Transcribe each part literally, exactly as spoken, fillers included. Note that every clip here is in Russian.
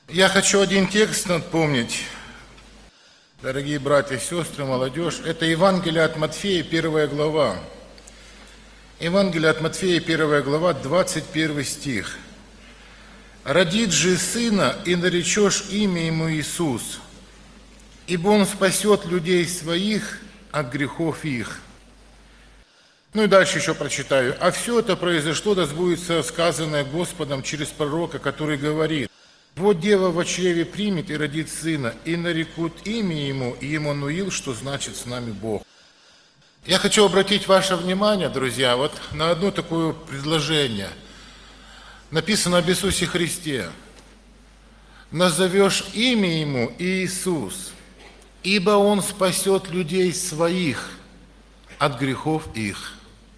Я хочу один текст напомнить, дорогие братья и сестры, молодежь. Это Евангелие от Матфея, первая глава. Евангелие от Матфея, первая глава, двадцать первый стих. «Родит же сына, и наречешь имя ему Иисус, ибо он спасет людей своих от грехов их». Ну и дальше еще прочитаю. «А все это произошло, да сбудется сказанное Господом через пророка, который говорит: вот дева во чреве примет и родит сына, и нарекут имя ему Иммануил, что значит с нами Бог». Я хочу обратить ваше внимание, друзья, вот на одно такое предложение. Написано об Иисусе Христе. «Назовешь имя ему Иисус, ибо он спасет людей своих от грехов их».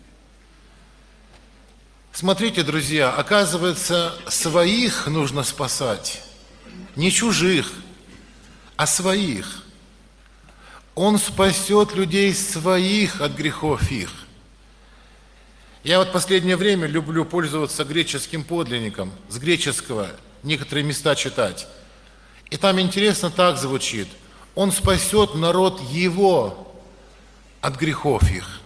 Смотрите, друзья, оказывается, своих нужно спасать, не чужих, а своих. Он спасет людей своих от грехов их. Я вот в последнее время люблю пользоваться греческим подлинником, с греческого некоторые места читать. И там интересно так звучит: Он спасет народ Его от грехов их.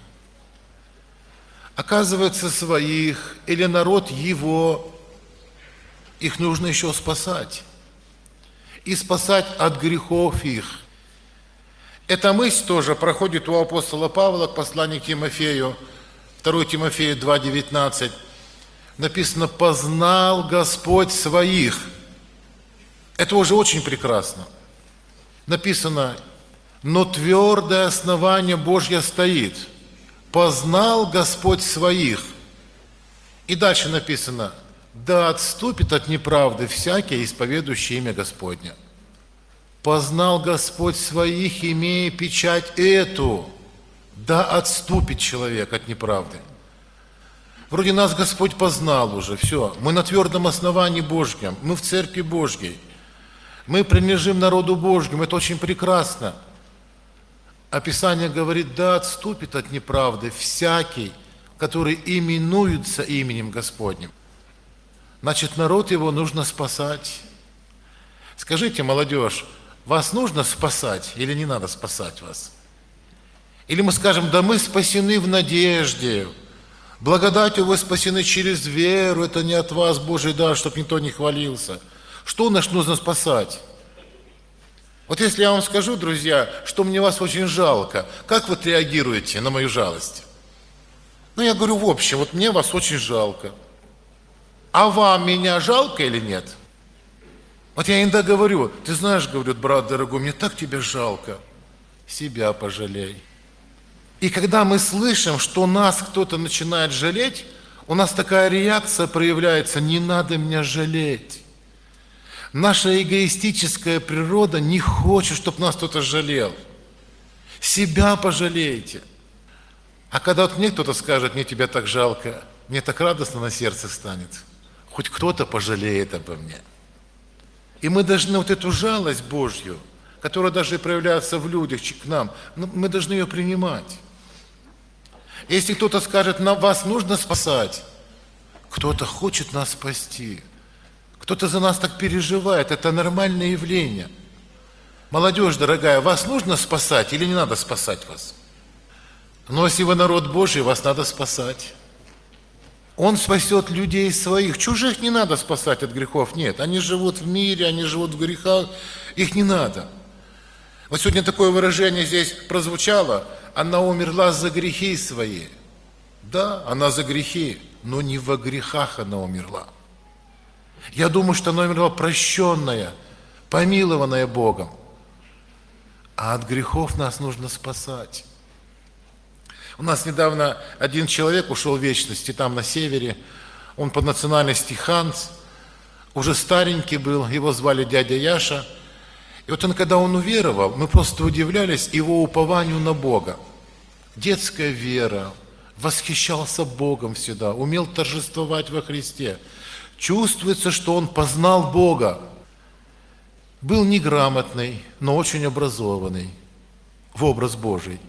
Оказывается, своих или народ Его, их нужно еще спасать. И спасать от грехов их. Эта мысль тоже проходит у апостола Павла к посланию к Тимофею, второе Тимофею два девятнадцать. Написано: «Познал Господь своих». Это уже очень прекрасно. Написано: «Но твердое основание Божье стоит. Познал Господь своих». И дальше написано: «Да отступит от неправды всякий, исповедующий имя Господне». Познал Господь своих, имея печать эту. Да отступит человек от неправды. Вроде нас Господь познал уже, все. Мы на твердом основании Божьем, мы в Церкви Божьей. Мы принадлежим народу Божьему, это очень прекрасно. А Писание говорит: да отступит от неправды всякий, который именуется именем Господним. Значит, народ его нужно спасать. Скажите, молодежь, вас нужно спасать или не надо спасать вас? Или мы скажем: да мы спасены в надежде, благодатью вы спасены через веру, это не от вас Божий дар, чтобы никто не хвалился. Что нас нужно спасать? Вот если я вам скажу, друзья, что мне вас очень жалко, как вы отреагируете на мою жалость? Ну, я говорю в общем, вот мне вас очень жалко. А вам меня жалко или нет? Вот я иногда говорю: ты знаешь, говорю, брат дорогой, мне так тебя жалко. Себя пожалей. И когда мы слышим, что нас кто-то начинает жалеть, у нас такая реакция проявляется: не надо меня жалеть. Наша эгоистическая природа не хочет, чтобы нас кто-то жалел. Себя пожалейте. А когда вот мне кто-то скажет: мне тебя так жалко, мне так радостно на сердце станет. Хоть кто-то пожалеет обо мне. И мы должны вот эту жалость Божью, которая даже проявляется в людях, к нам, мы должны ее принимать. Если кто-то скажет: на вас нужно спасать, кто-то хочет нас спасти, кто-то за нас так переживает, это нормальное явление. Молодежь дорогая, вас нужно спасать или не надо спасать вас? Но если вы народ Божий, вас надо спасать. Он спасет людей своих. Чужих не надо спасать от грехов, нет. Они живут в мире, они живут в грехах, их не надо. Вот сегодня такое выражение здесь прозвучало: она умерла за грехи свои. Да, она за грехи, но не во грехах она умерла. Я думаю, что она умерла прощенная, помилованная Богом. А от грехов нас нужно спасать. У нас недавно один человек ушел в вечность, и там на севере, он по национальности ханс, уже старенький был, его звали дядя Яша. И вот он, когда он уверовал, мы просто удивлялись его упованию на Бога. Детская вера, восхищался Богом всегда, умел торжествовать во Христе. Чувствуется, что он познал Бога. Был неграмотный, но очень образованный в образ Божий.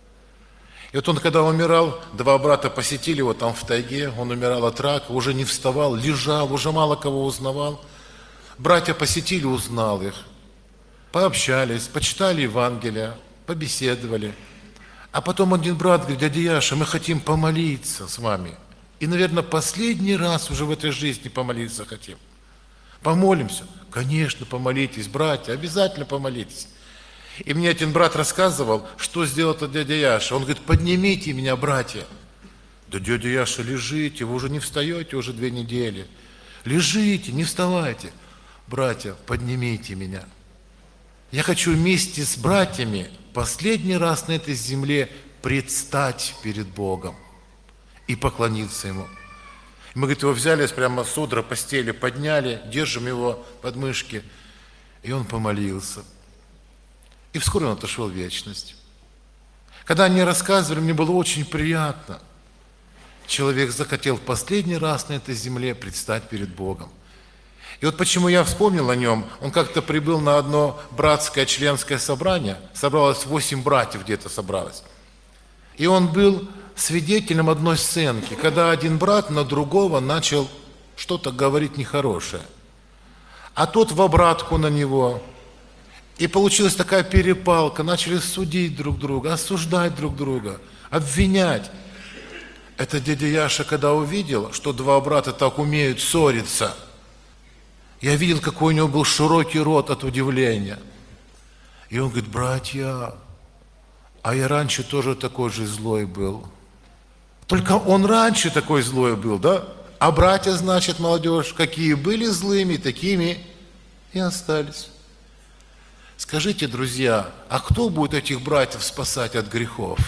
И вот он, когда умирал, два брата посетили его там в тайге, он умирал от рака, уже не вставал, лежал, уже мало кого узнавал. Братья посетили, узнал их, пообщались, почитали Евангелие, побеседовали. А потом один брат говорит: дядя Яша, мы хотим помолиться с вами. И, наверное, последний раз уже в этой жизни помолиться хотим. Помолимся? Конечно, помолитесь, братья, обязательно помолитесь. И мне один брат рассказывал, что сделал этот дядя Яша. Он говорит: поднимите меня, братья. Да, дядя Яша, лежите, вы уже не встаете уже две недели. Лежите, не вставайте. Братья, поднимите меня. Я хочу вместе с братьями последний раз на этой земле предстать перед Богом и поклониться Ему. Мы, говорит, его взяли прямо с одра постели, подняли, держим его под мышки, и он помолился. И вскоре он отошел в вечность. Когда они рассказывали, мне было очень приятно. Человек захотел в последний раз на этой земле предстать перед Богом. И вот почему я вспомнил о нем. Он как-то прибыл на одно братское членское собрание. Собралось восемь братьев, где-то собралось. И он был свидетелем одной сценки, когда один брат на другого начал что-то говорить нехорошее. А тот в обратку на него. И получилась такая перепалка. Начали судить друг друга, осуждать друг друга, обвинять. Это дядя Яша, когда увидел, что два брата так умеют ссориться, я видел, какой у него был широкий рот от удивления. И он говорит: братья, а я раньше тоже такой же злой был. Только он раньше такой злой был, да? А братья, значит, молодежь, какие были злыми, такими и остались. Скажите, друзья, а кто будет этих братьев спасать от грехов?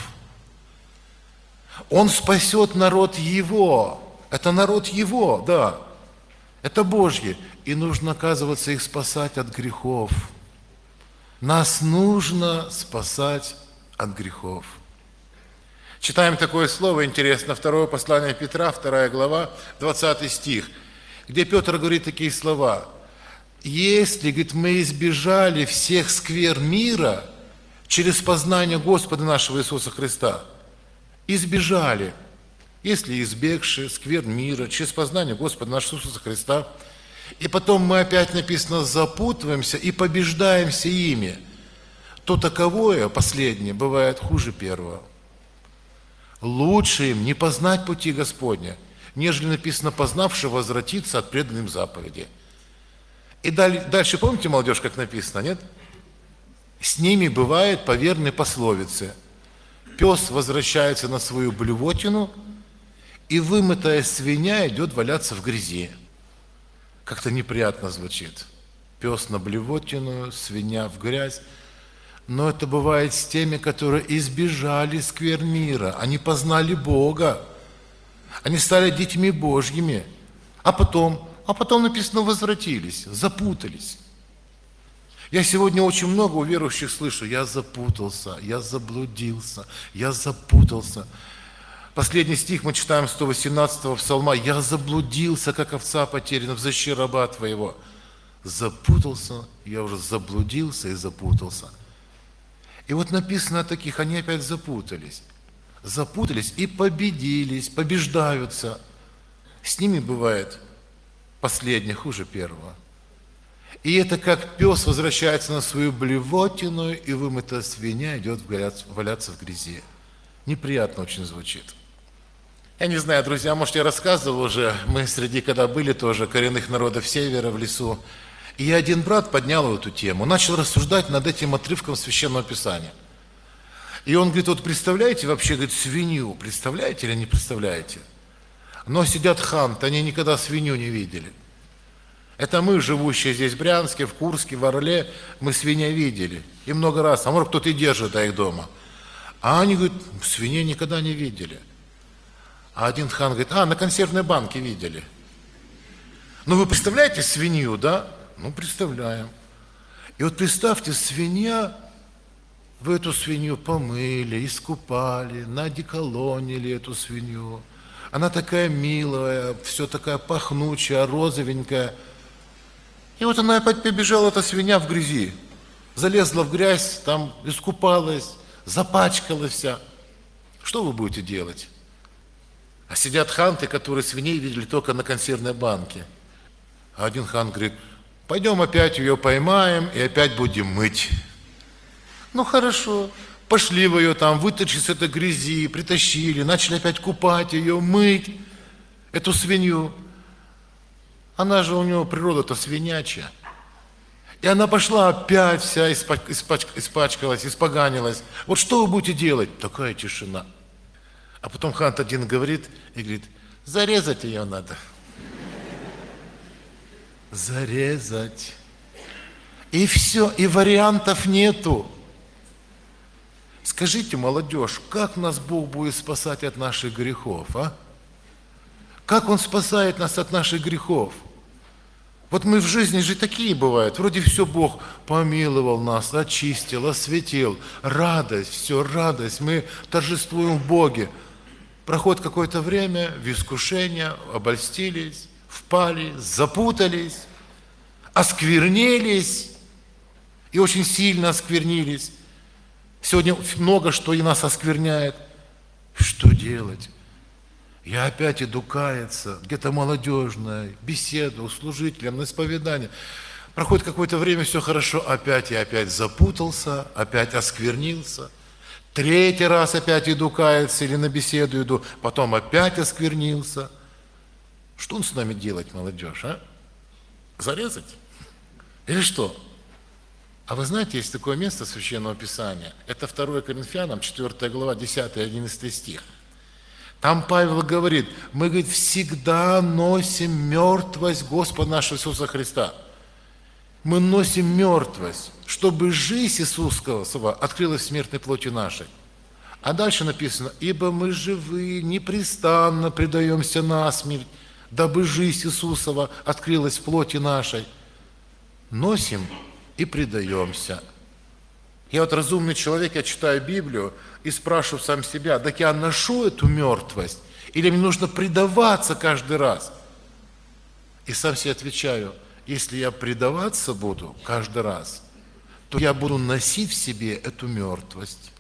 Он спасет народ Его. Это народ Его, да. Это Божьи. И нужно, оказывается, их спасать от грехов. Нас нужно спасать от грехов. Читаем такое слово интересно, второе послание Петра, вторая глава, двадцатый стих, где Петр говорит такие слова: «Если, говорит, мы избежали всех сквер мира через познание Господа нашего Иисуса Христа, избежали, если избегши сквер мира через познание Господа нашего Иисуса Христа, и потом мы опять, написано, запутываемся и побеждаемся ими, то таковое, последнее, бывает хуже первого. Лучше им не познать пути Господня, нежели написано, познавши возвратиться от преданным заповеди». И дальше, помните, молодежь, как написано, нет? С ними бывает по верной пословице: пес возвращается на свою блювотину, и вымытая свинья идет валяться в грязи. Как-то неприятно звучит. Пес на блювотину, свинья в грязь. Но это бывает с теми, которые избежали сквер мира. Они познали Бога. Они стали детьми Божьими. А потом, а потом написано, возвратились, запутались. Я сегодня очень много у верующих слышу: я запутался, я заблудился, я запутался. Последний стих мы читаем сто восемнадцатого псалма: «Я заблудился, как овца потеряна, взыщи раба твоего». Запутался, я уже заблудился и запутался. И вот написано о таких, они опять запутались. Запутались и победились, побеждаются. С ними бывает последнее хуже первого. И это как пес возвращается на свою блевотину, и вымытая свинья идет валяться в грязи. Неприятно очень звучит. Я не знаю, друзья, может, я рассказывал уже, мы среди, когда были тоже, коренных народов севера в лесу, и один брат поднял эту тему, начал рассуждать над этим отрывком Священного Писания. И он говорит: вот представляете вообще, говорит, свинью, представляете или не представляете? Но сидят ханты, они никогда свинью не видели. Это мы, живущие здесь в Брянске, в Курске, в Орле, мы свиней видели. И много раз, а может, кто-то и держит их дома. А они, говорят, свиней никогда не видели. А один хан говорит: а, на консервной банке видели. Ну, вы представляете свинью, да? Ну, представляем. И вот представьте, свинья, вы эту свинью помыли, искупали, надеколонили эту свинью. Она такая милая, все такая пахнучая, розовенькая. И вот она опять побежала, эта свинья, в грязи. Залезла в грязь, там искупалась, запачкалась вся. Что вы будете делать? А сидят ханты, которые свиней видели только на консервной банке. А один хан говорит: Пойдем опять ее поймаем и опять будем мыть. Ну хорошо, пошли вы ее там, вытащили с этой грязи, притащили, начали опять купать ее, мыть, эту свинью. Она же у нее природа-то свинячая. И она пошла опять вся испач- испач- испачкалась, испоганилась. Вот что вы будете делать? Такая тишина. А потом Хант один говорит и говорит, зарезать ее надо. Зарезать. И все, и вариантов нету. Скажите, молодежь, как нас Бог будет спасать от наших грехов, а? Как Он спасает нас от наших грехов? Вот мы в жизни же такие бывают. Вроде все Бог помиловал нас, очистил, осветил. Радость, все, радость. Мы торжествуем в Боге. Проходит какое-то время, в искушение, обольстились, впали, запутались, осквернились и очень сильно осквернились. Сегодня много что и нас оскверняет. Что делать? Я опять иду каяться, где-то молодежная, беседа, у служителя, на исповедание. Проходит какое-то время, все хорошо, опять я опять запутался, опять осквернился. Третий раз опять иду каяться или на беседу иду, потом опять осквернился. Что он с нами делать, молодежь, а? Зарезать? Или что? А вы знаете, есть такое место Священного Писания, это второе Коринфянам, четвёртая глава, десятый одиннадцатый стих. Там Павел говорит, мы, говорит, всегда носим мертвость Господа нашего Иисуса Христа. Мы носим мертвость, чтобы жизнь Иисусова открылась в смертной плоти нашей. А дальше написано, ибо мы живы, непрестанно предаемся насмерть, дабы жизнь Иисусова открылась в плоти нашей. Носим и предаемся. Я вот разумный человек, я читаю Библию и спрашиваю сам себя, так я ношу эту мертвость или мне нужно предаваться каждый раз? И сам себе отвечаю, если я предаваться буду каждый раз, то я буду носить в себе эту мертвость.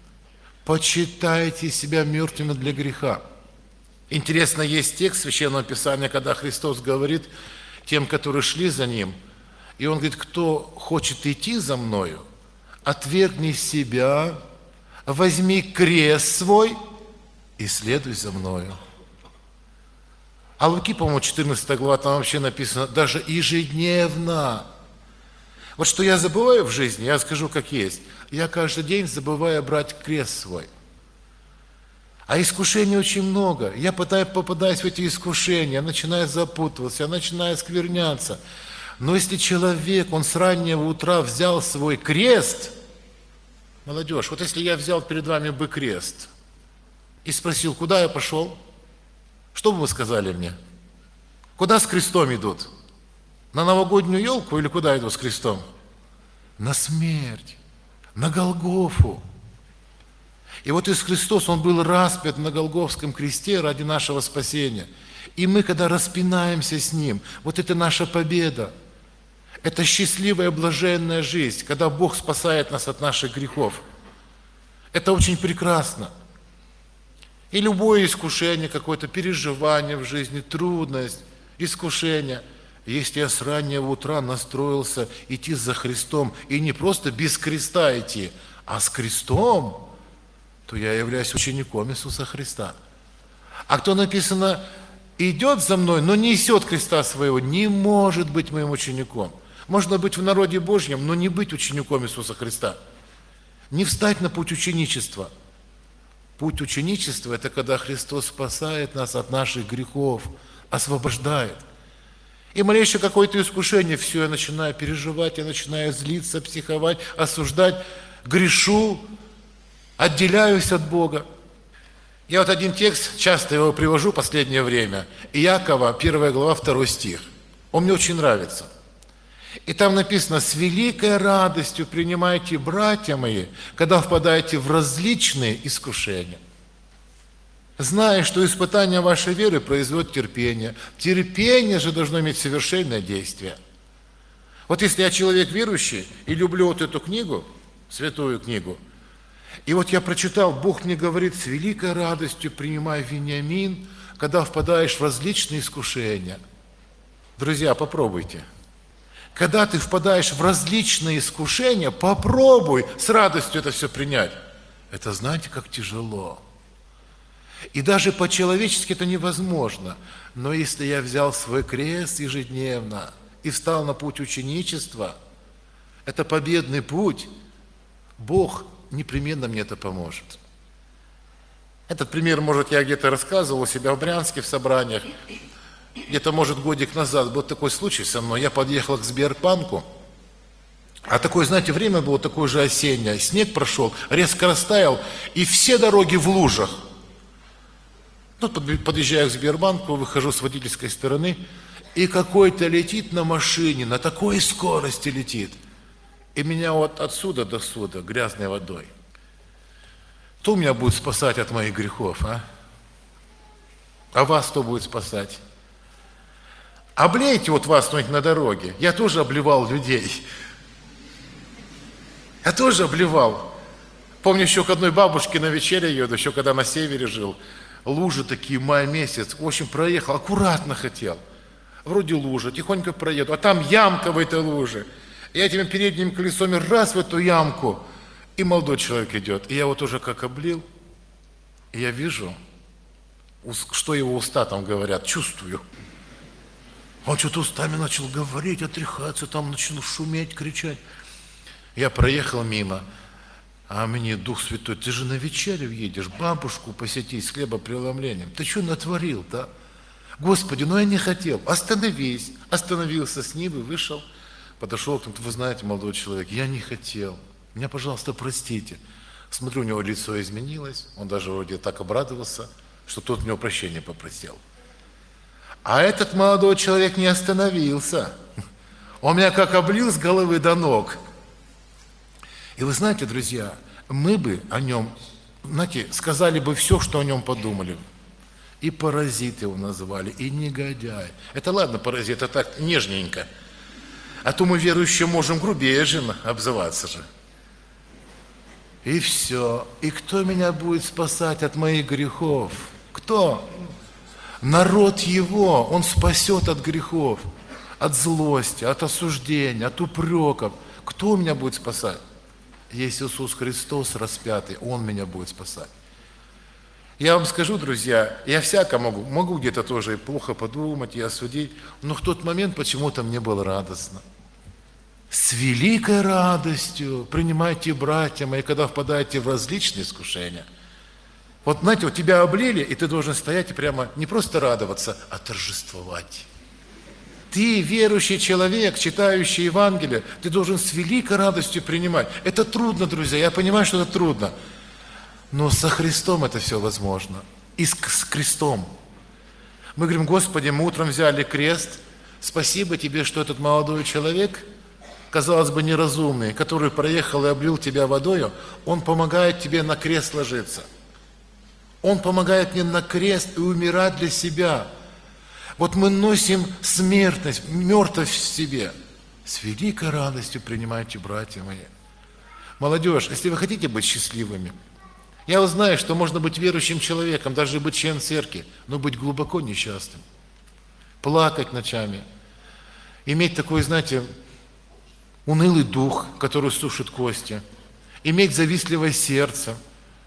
Почитайте себя мертвыми для греха. Интересно, есть текст Священного Писания, когда Христос говорит тем, которые шли за Ним, и Он говорит, кто хочет идти за Мною, отвергни себя, возьми крест свой и следуй за Мною. А Луки, по-моему, четырнадцатая глава, там вообще написано, даже ежедневно. Вот что я забываю в жизни, я скажу как есть. Я каждый день забываю брать крест свой. А искушений очень много. Я пытаюсь, попадаюсь в эти искушения, я начинаю запутываться, я начинаю скверняться. Но если человек, он с раннего утра взял свой крест, молодежь, вот если я взял перед вами бы крест и спросил, куда я пошел, что бы вы сказали мне? Куда с крестом идут? На новогоднюю елку или куда идут с крестом? На смерть, на Голгофу. И вот Иисус Христос, Он был распят на Голгофском кресте ради нашего спасения. И мы, когда распинаемся с Ним, вот это наша победа. Это счастливая, блаженная жизнь, когда Бог спасает нас от наших грехов. Это очень прекрасно. И любое искушение, какое-то переживание в жизни, трудность, искушение. Если я с раннего утра настроился идти за Христом, и не просто без креста идти, а с крестом, то я являюсь учеником Иисуса Христа. А кто написано, идет за мной, но не несет креста своего, не может быть моим учеником. Можно быть в народе Божьем, но не быть учеником Иисуса Христа. Не встать на путь ученичества. Путь ученичества – это когда Христос спасает нас от наших грехов, освобождает. И малейшее какое-то искушение, все, я начинаю переживать, я начинаю злиться, психовать, осуждать, грешу, отделяюсь от Бога. Я вот один текст, часто его привожу в последнее время. Иакова, первая глава, второй стих. Он мне очень нравится. И там написано, с великой радостью принимайте, братья мои, когда впадаете в различные искушения. Зная, что испытание вашей веры производит терпение. Терпение же должно иметь совершенное действие. Вот если я человек верующий и люблю вот эту книгу, святую книгу, и вот я прочитал, Бог мне говорит, с великой радостью принимай Вениамин, когда впадаешь в различные искушения. Друзья, попробуйте. Когда ты впадаешь в различные искушения, попробуй с радостью это все принять. Это знаете, как тяжело. И даже по-человечески это невозможно. Но если я взял свой крест ежедневно и встал на путь ученичества, это победный путь, Бог непременно мне это поможет. Этот пример, может, я где-то рассказывал у себя в Брянске в собраниях. Где-то, может, годик назад был такой случай со мной. Я подъехал к Сбербанку, а такое, знаете, время было такое же осеннее. Снег прошел, резко растаял, и все дороги в лужах. Тут подъезжаю к Сбербанку, выхожу с водительской стороны, и какой-то летит на машине, на такой скорости летит. И меня вот отсюда до сюда грязной водой. Кто меня будет спасать от моих грехов, а? А вас кто будет спасать? Облейте вот вас кто-нибудь на дороге. Я тоже обливал людей. Я тоже обливал. Помню, еще к одной бабушке на вечере еду, еще когда на севере жил. Лужи такие, май месяц. В общем, проехал, аккуратно хотел. Вроде лужа, тихонько проеду. А там ямка в этой луже. Я этим передним колесом раз в эту ямку. И молодой человек идет. И я вот уже как облил. И я вижу, что его уста там говорят. Чувствую. Он что-то устами начал говорить, отряхаться, там начал шуметь, кричать. Я проехал мимо, а мне Дух Святой: ты же на вечерю едешь, бабушку посетить с хлебопреломлением. Ты что натворил-то? Господи, ну я не хотел. Остановись. Остановился с Нивы, вышел, подошел к нему: вы знаете, молодой человек, я не хотел. Меня, пожалуйста, простите. Смотрю, у него лицо изменилось, он даже вроде так обрадовался, что тот у него прощения попросил. А этот молодой человек не остановился. Он меня как облил с головы до ног. И вы знаете, друзья, мы бы о нем, знаете, сказали бы все, что о нем подумали. И паразит его назвали, и негодяй. Это ладно, паразит, это так нежненько. А то мы, верующие, можем грубее же обзываться же. И все. И кто меня будет спасать от моих грехов? Кто? Народ его, он спасет от грехов, от злости, от осуждения, от упреков. Кто меня будет спасать? Есть Иисус Христос распятый, Он меня будет спасать. Я вам скажу, друзья, я всяко могу, могу где-то тоже и плохо подумать, и осудить, но в тот момент почему-то мне было радостно. С великой радостью принимайте, братья мои, когда впадаете в различные искушения. Вот, знаете, вот тебя облили, и ты должен стоять и прямо не просто радоваться, а торжествовать. Ты, верующий человек, читающий Евангелие, ты должен с великой радостью принимать. Это трудно, друзья, я понимаю, что это трудно. Но со Христом это все возможно. И с, с крестом. Мы говорим: Господи, мы утром взяли крест. Спасибо Тебе, что этот молодой человек, казалось бы, неразумный, который проехал и облил тебя водою, он помогает тебе на крест ложиться. Он помогает мне на крест и умирать для себя. Вот мы носим смертность, мертвость в себе. С великой радостью принимайте, братья мои. Молодежь, если вы хотите быть счастливыми, я вот знаю, что можно быть верующим человеком, даже быть членом церкви, но быть глубоко несчастным. Плакать ночами. Иметь такой, знаете, унылый дух, который сушит кости. Иметь завистливое сердце.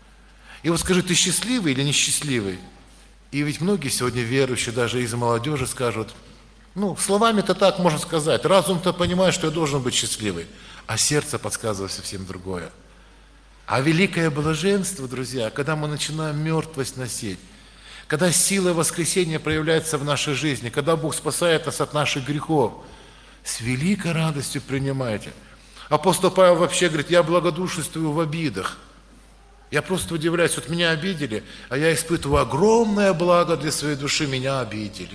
И вот скажи, ты счастливый или несчастливый? И ведь многие сегодня верующие, даже из молодежи, скажут: ну, словами-то так можно сказать, разум-то понимает, что я должен быть счастливый, а сердце подсказывает совсем другое. А великое блаженство, друзья, когда мы начинаем мертвость носить, когда сила воскресения проявляется в нашей жизни, когда Бог спасает нас от наших грехов, с великой радостью принимайте. Апостол Павел вообще говорит: я благодушествую в обидах. Я просто удивляюсь, вот меня обидели, а я испытываю огромное благо для своей души, меня обидели.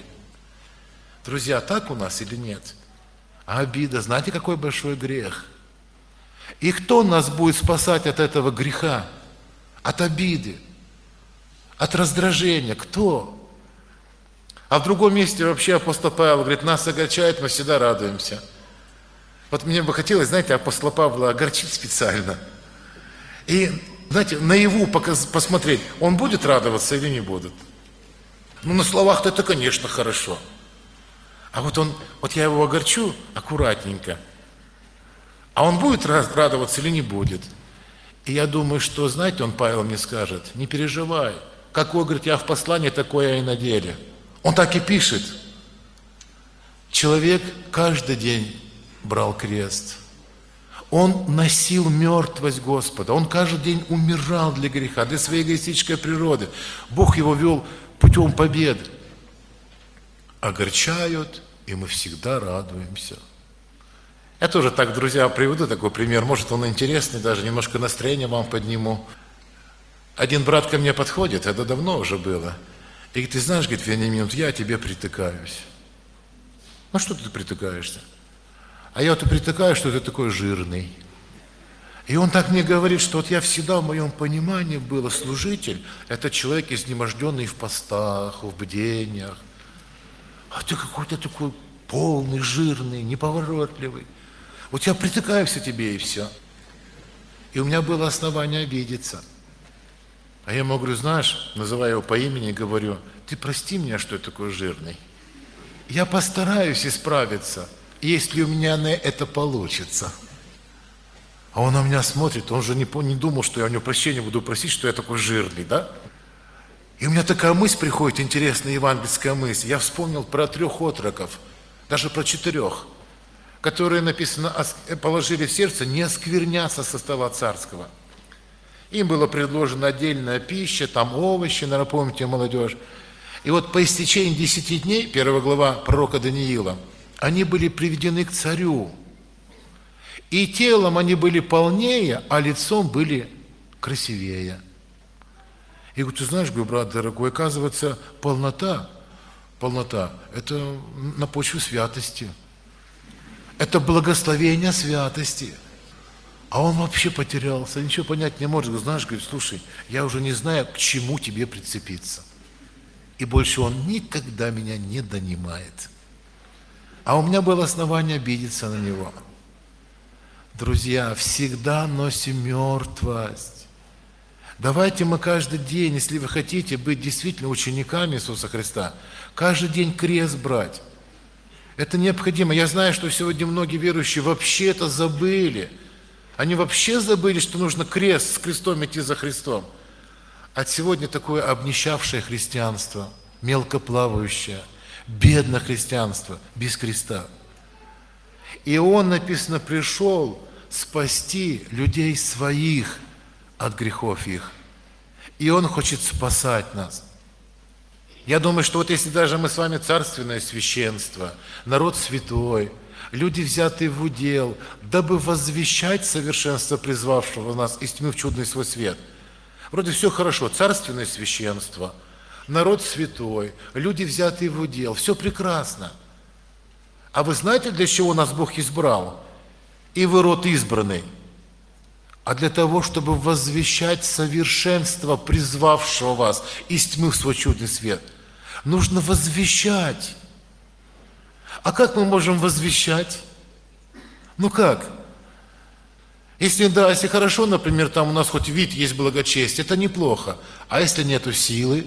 Друзья, так у нас или нет? А обида, знаете, какой большой грех? И кто нас будет спасать от этого греха, от обиды, от раздражения? Кто? А в другом месте вообще апостол Павел говорит: нас огорчает, мы всегда радуемся. Вот мне бы хотелось, знаете, апостола Павла огорчить специально. И, знаете, наяву посмотреть, он будет радоваться или не будет. Ну, на словах-то это, конечно, хорошо. А вот он, вот я его огорчу аккуратненько, а он будет радоваться или не будет? И я думаю, что, знаете, он, Павел мне скажет, не переживай, какой, говорит, я в послании, такое я и на деле. Он так и пишет. Человек каждый день брал крест. Он носил мертвость Господа. Он каждый день умирал для греха, для своей эгоистической природы. Бог его вел путем победы. Огорчают, и мы всегда радуемся. Я тоже так, друзья, приведу такой пример. Может, он интересный, даже немножко настроение вам подниму. Один брат ко мне подходит, это давно уже было. И говорит, ты знаешь, говорит, Вениамин, я тебе притыкаюсь. Ну, что ты притыкаешься? А я вот и притыкаю, что ты такой жирный. И он так мне говорит, что вот я всегда в моем понимании было, служитель – это человек, изнеможденный в постах, в бдениях. А ты какой-то такой полный, жирный, неповоротливый. Вот я притыкаюсь к тебе, и все. И у меня было основание обидеться. А я ему говорю, знаешь, называю его по имени, говорю, ты прости меня, что я такой жирный. Я постараюсь исправиться, если у меня на это получится. А он на меня смотрит, он же не, не думал, что я у него прощения буду просить, что я такой жирный, да? И у меня такая мысль приходит, интересная евангельская мысль. Я вспомнил про трех отроков, даже про четырех, которые, написано, положили в сердце не оскверняться со стола царского. Им была предложена отдельная пища, там овощи, наверное, помните, молодежь. И вот по истечении десяти дней, первая глава пророка Даниила, они были приведены к царю. И телом они были полнее, а лицом были красивее. И говорю, ты знаешь, говорю, брат дорогой, оказывается, полнота, полнота, это на почве святости. Это благословение святости. А он вообще потерялся, ничего понять не может. Говорю, знаешь, говорит, слушай, я уже не знаю, к чему тебе прицепиться. И больше он никогда меня не донимает. А у меня было основание обидеться на него. Друзья, всегда носим мертвость. Давайте мы каждый день, если вы хотите быть действительно учениками Иисуса Христа, каждый день крест брать. Это необходимо. Я знаю, что сегодня многие верующие вообще это забыли. Они вообще забыли, что нужно крест с крестом идти за Христом. А сегодня такое обнищавшее христианство, мелкоплавающее, бедное христианство, без креста. И Он, написано, пришел спасти людей своих от грехов их. И Он хочет спасать нас. Я думаю, что вот если даже мы с вами царственное священство, народ святой, люди, взятые в удел, дабы возвещать совершенство призвавшего нас из тьмы в чудный свой свет. Вроде все хорошо, царственное священство, народ святой, люди, взятые в удел, все прекрасно. А вы знаете, для чего нас Бог избрал? И вы род избранный. А для того, чтобы возвещать совершенство призвавшего вас из тьмы в свой чудный свет. Нужно возвещать. А как мы можем возвещать? Ну как? Если да, если хорошо, например, там у нас хоть вид есть благочестие, это неплохо. А если нету силы?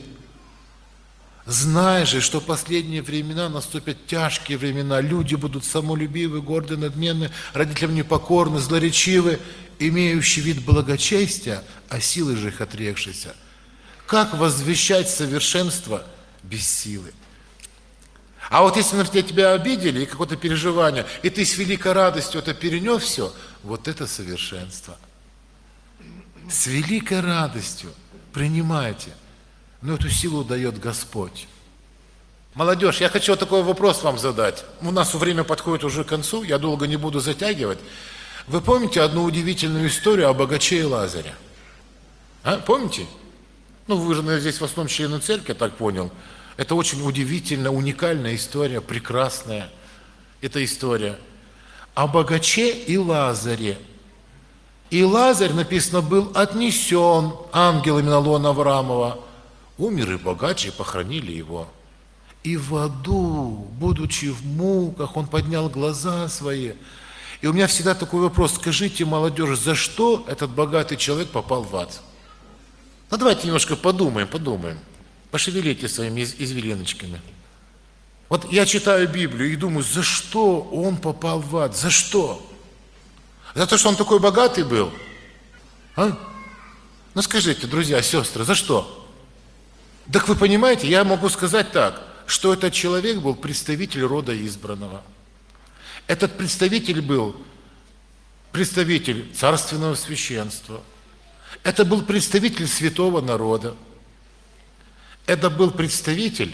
Знай же, что в последние времена наступят тяжкие времена. Люди будут самолюбивы, горды, надменны, родителям непокорны, злоречивы, имеющие вид благочестия, а силы же их отрекшиеся. Как возвещать совершенство без силы? А вот если, например, тебя обидели, и какое-то переживание, и ты с великой радостью это перенес все, вот это совершенство. С великой радостью принимайте. Но эту силу дает Господь. Молодежь, я хочу вот такой вопрос вам задать. У нас время подходит уже к концу, я долго не буду затягивать. Вы помните одну удивительную историю о богаче и Лазаре? А? Помните? Ну, вы же, наверное, здесь в основном члены церкви, я так понял. Это очень удивительная, уникальная история, прекрасная. Это история о богаче и Лазаре. И Лазарь, написано, был отнесен ангелами на лоно Авраамова. Умер и богач, и похоронили его. И в аду, будучи в муках, он поднял глаза свои. И у меня всегда такой вопрос: скажите, молодежь, за что этот богатый человек попал в ад? Ну давайте немножко подумаем, подумаем. Пошевелите своими из- извилиночками. Вот я читаю Библию и думаю, за что он попал в ад? За что? За то, что он такой богатый был? А? Ну скажите, друзья, сестры, за что? Так вы понимаете, я могу сказать так, что этот человек был представитель рода избранного. Этот представитель был представитель царственного священства. Это был представитель святого народа. Это был представитель,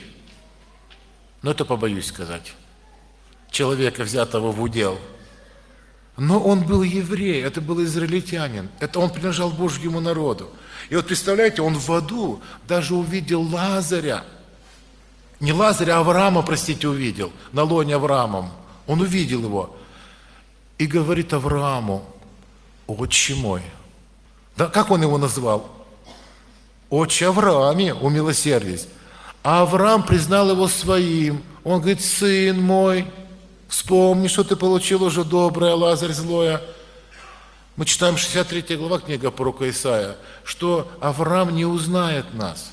но это побоюсь сказать, человека, взятого в удел. Но он был еврей, это был израильтянин, это он принадлежал Божьему народу. И вот представляете, он в аду даже увидел Лазаря. Не Лазаря, а Авраама, простите, увидел, на лоне Авраамом. Он увидел его и говорит Аврааму: «Отче мой». Да, как он его назвал? «Отче Аврааме, умилосердись». А Авраам признал его своим. Он говорит: «Сын мой, вспомни, что ты получил уже доброе, Лазарь злое». Мы читаем шестьдесят третья глава книга пророка Исаия, что Авраам не узнает нас.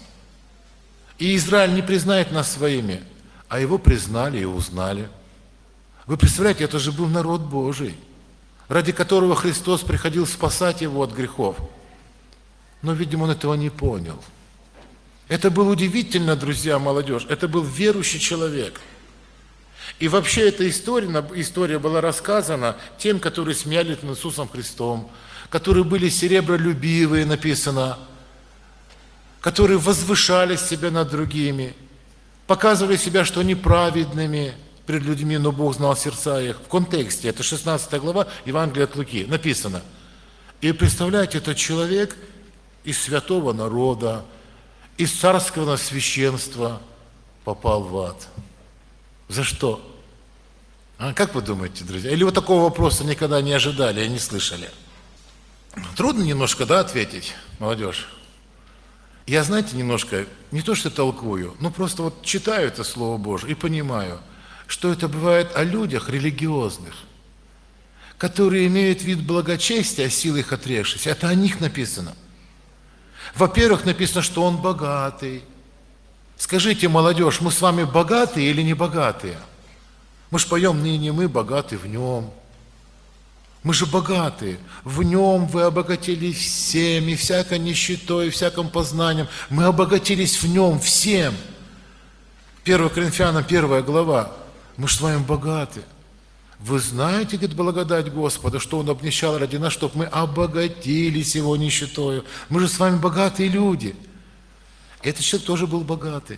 И Израиль не признает нас своими, а его признали и узнали. Вы представляете, это же был народ Божий, ради которого Христос приходил спасать его от грехов. Но, видимо, он этого не понял. Это было удивительно, друзья, молодежь. Это был верующий человек. И вообще эта история, история была рассказана тем, которые смеялись над Иисусом Христом, которые были серебролюбивые, написано, которые возвышали себя над другими, показывали себя, что они праведными перед людьми, но Бог знал сердца их. В контексте, это шестнадцатая глава Евангелия от Луки, написано. И представляете, этот человек из святого народа, из царского священства попал в ад. За что? А как вы думаете, друзья? Или вы такого вопроса никогда не ожидали и не слышали? Трудно немножко, да, ответить, молодежь? Я, знаете, немножко, не то что толкую, но просто вот читаю это Слово Божие и понимаю, что это бывает о людях религиозных, которые имеют вид благочестия, а силы их отрекшись. Это о них написано. Во-первых, написано, что он богатый. Скажите, молодежь, мы с вами богатые или не богатые? Мы же поем: ныне мы богаты в нем. Мы же богаты. В нем вы обогатились всеми, всякой нищетой, всяким познанием. Мы обогатились в нем всем. первое Коринфянам, первая глава. Мы же с вами богаты. Вы знаете, говорит, благодать Господа, что Он обнищал ради нас, чтобы мы обогатились Его нищетою. Мы же с вами богатые люди. Этот человек тоже был богатый.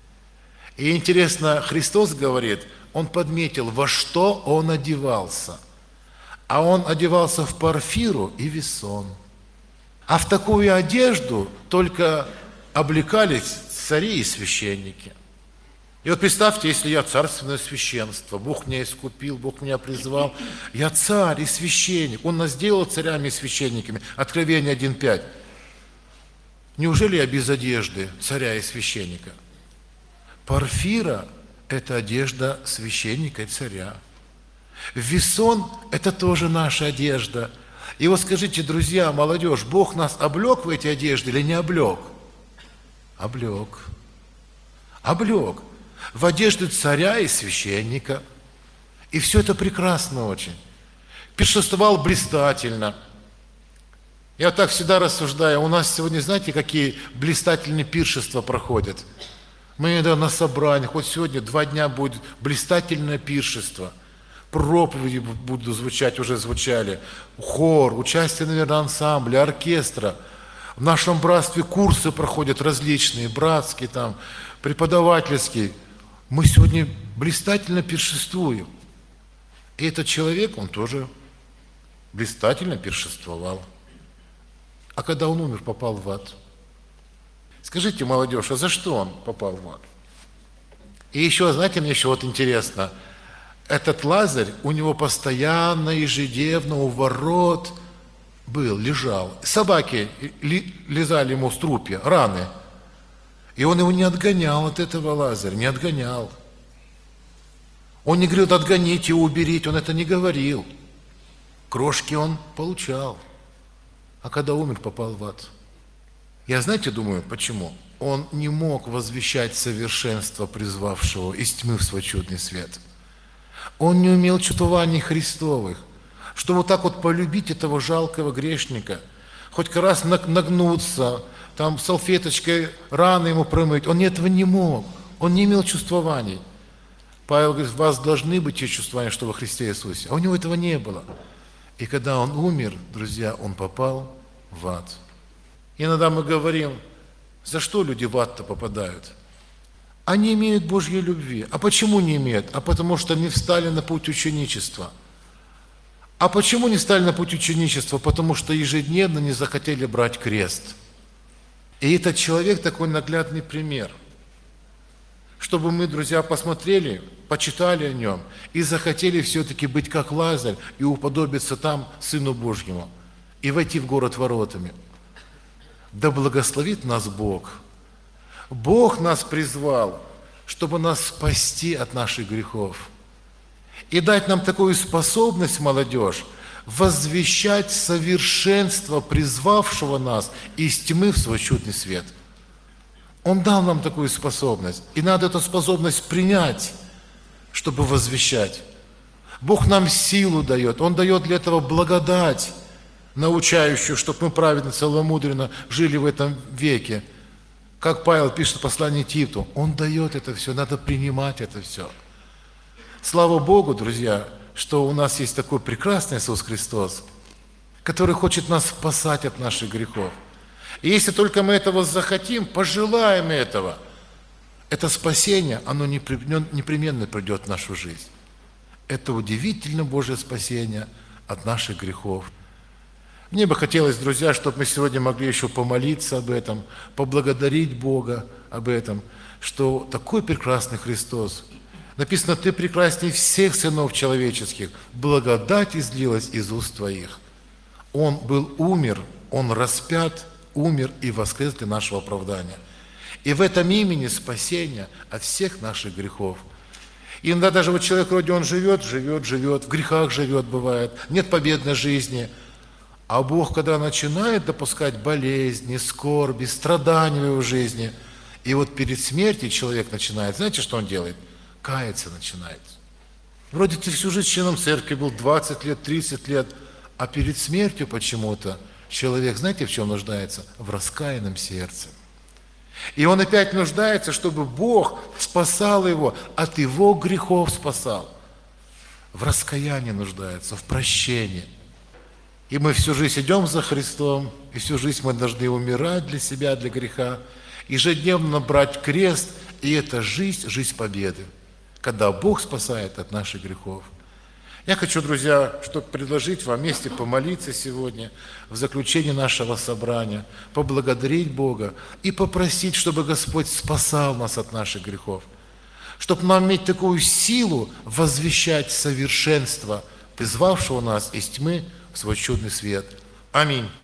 И интересно, Христос говорит, Он подметил, во что Он одевался. А Он одевался в парфиру и весон. А в такую одежду только облекались цари и священники. И вот представьте, если я царственное священство, Бог меня искупил, Бог меня призвал, я царь и священник, Он нас сделал царями и священниками. Откровение один пять. Неужели я без одежды царя и священника? Парфира – это одежда священника и царя. Весон – это тоже наша одежда. И вот скажите, друзья, молодежь, Бог нас облег в эти одежды или не облег? Облег. Облег. В одежды царя и священника. И все это прекрасно очень. Пиршествовал блистательно. Я вот так всегда рассуждаю. У нас сегодня, знаете, какие блистательные пиршества проходят? Мы иногда на собраниях. Вот сегодня два дня будет блистательное пиршество. Проповеди будут звучать, уже звучали. Хор, участие, наверное, ансамбля, оркестра. В нашем братстве курсы проходят различные, братские, там, преподавательские. Мы сегодня блистательно пиршествуем. И этот человек, он тоже блистательно пиршествовал. А когда он умер, попал в ад. Скажите, молодежь, а за что он попал в ад? И еще, знаете, мне еще вот интересно, этот Лазарь, у него постоянно, ежедневно у ворот был, лежал. Собаки лизали ему струпья, раны. И он его не отгонял от этого Лазаря, не отгонял. Он не говорил: отгоните, уберите, он это не говорил. Крошки он получал. А когда умер, попал в ад. Я, знаете, думаю, почему? он не мог возвещать совершенство призвавшего из тьмы в свой чудный свет. Он не умел чувствований Христовых, что вот так вот полюбить этого жалкого грешника, хоть раз нагнуться, там салфеточкой раны ему промыть. Он этого не мог, он не имел чувствований. Павел говорит, у вас должны быть те чувствования, что во Христе Иисусе. А у него этого не было. И когда он умер, друзья, он попал в ад. Иногда мы говорим, за что люди в ад-то попадают? Они имеют Божьей любви. А почему не имеют? А потому что не встали на путь ученичества. А почему не встали на путь ученичества? Потому что ежедневно не захотели брать крест. И этот человек такой наглядный пример. Чтобы мы, друзья, посмотрели, почитали о нем и захотели все-таки быть как Лазарь и уподобиться там Сыну Божьему и войти в город воротами. Да благословит нас Бог. Бог нас призвал, чтобы нас спасти от наших грехов. И дать нам такую способность, молодежь, возвещать совершенство призвавшего нас из тьмы в свой чудный свет. Он дал нам такую способность, и надо эту способность принять, чтобы возвещать. Бог нам силу дает, Он дает для этого благодать, научающую, чтобы мы праведно, целомудренно жили в этом веке. Как Павел пишет в послании Титу, Он дает это все, надо принимать это все. Слава Богу, друзья, что у нас есть такой прекрасный Иисус Христос, который хочет нас спасать от наших грехов. И если только мы этого захотим, пожелаем этого, это спасение, оно непременно придет в нашу жизнь. Это удивительно Божье спасение от наших грехов. Мне бы хотелось, друзья, чтобы мы сегодня могли еще помолиться об этом, поблагодарить Бога об этом, что такой прекрасный Христос. Написано, ты прекрасней всех сынов человеческих, благодать излилась из уст твоих. Он был умер, Он распят, умер и воскрес для нашего оправдания. И в этом имени спасение от всех наших грехов. И иногда даже вот человек вроде он живет, живет, живет, в грехах живет, бывает, нет победной жизни. А Бог, когда начинает допускать болезни, скорби, страдания в его жизни, и вот перед смертью человек начинает, знаете, что он делает? Каяться начинает. Вроде ты всю жизнь членом церкви был, двадцать лет, тридцать лет, а перед смертью почему-то человек, знаете, в чем нуждается? В раскаянном сердце. И он опять нуждается, чтобы Бог спасал его, от его грехов спасал. В раскаянии нуждается, в прощении. И мы всю жизнь идем за Христом, и всю жизнь мы должны умирать для себя, для греха, ежедневно брать крест, и это жизнь, жизнь победы, когда Бог спасает от наших грехов. Я хочу, друзья, чтобы предложить вам вместе помолиться сегодня в заключении нашего собрания, поблагодарить Бога и попросить, чтобы Господь спасал нас от наших грехов, чтобы нам иметь такую силу возвещать совершенство, призвавшего нас из тьмы в свой чудный свет. Аминь.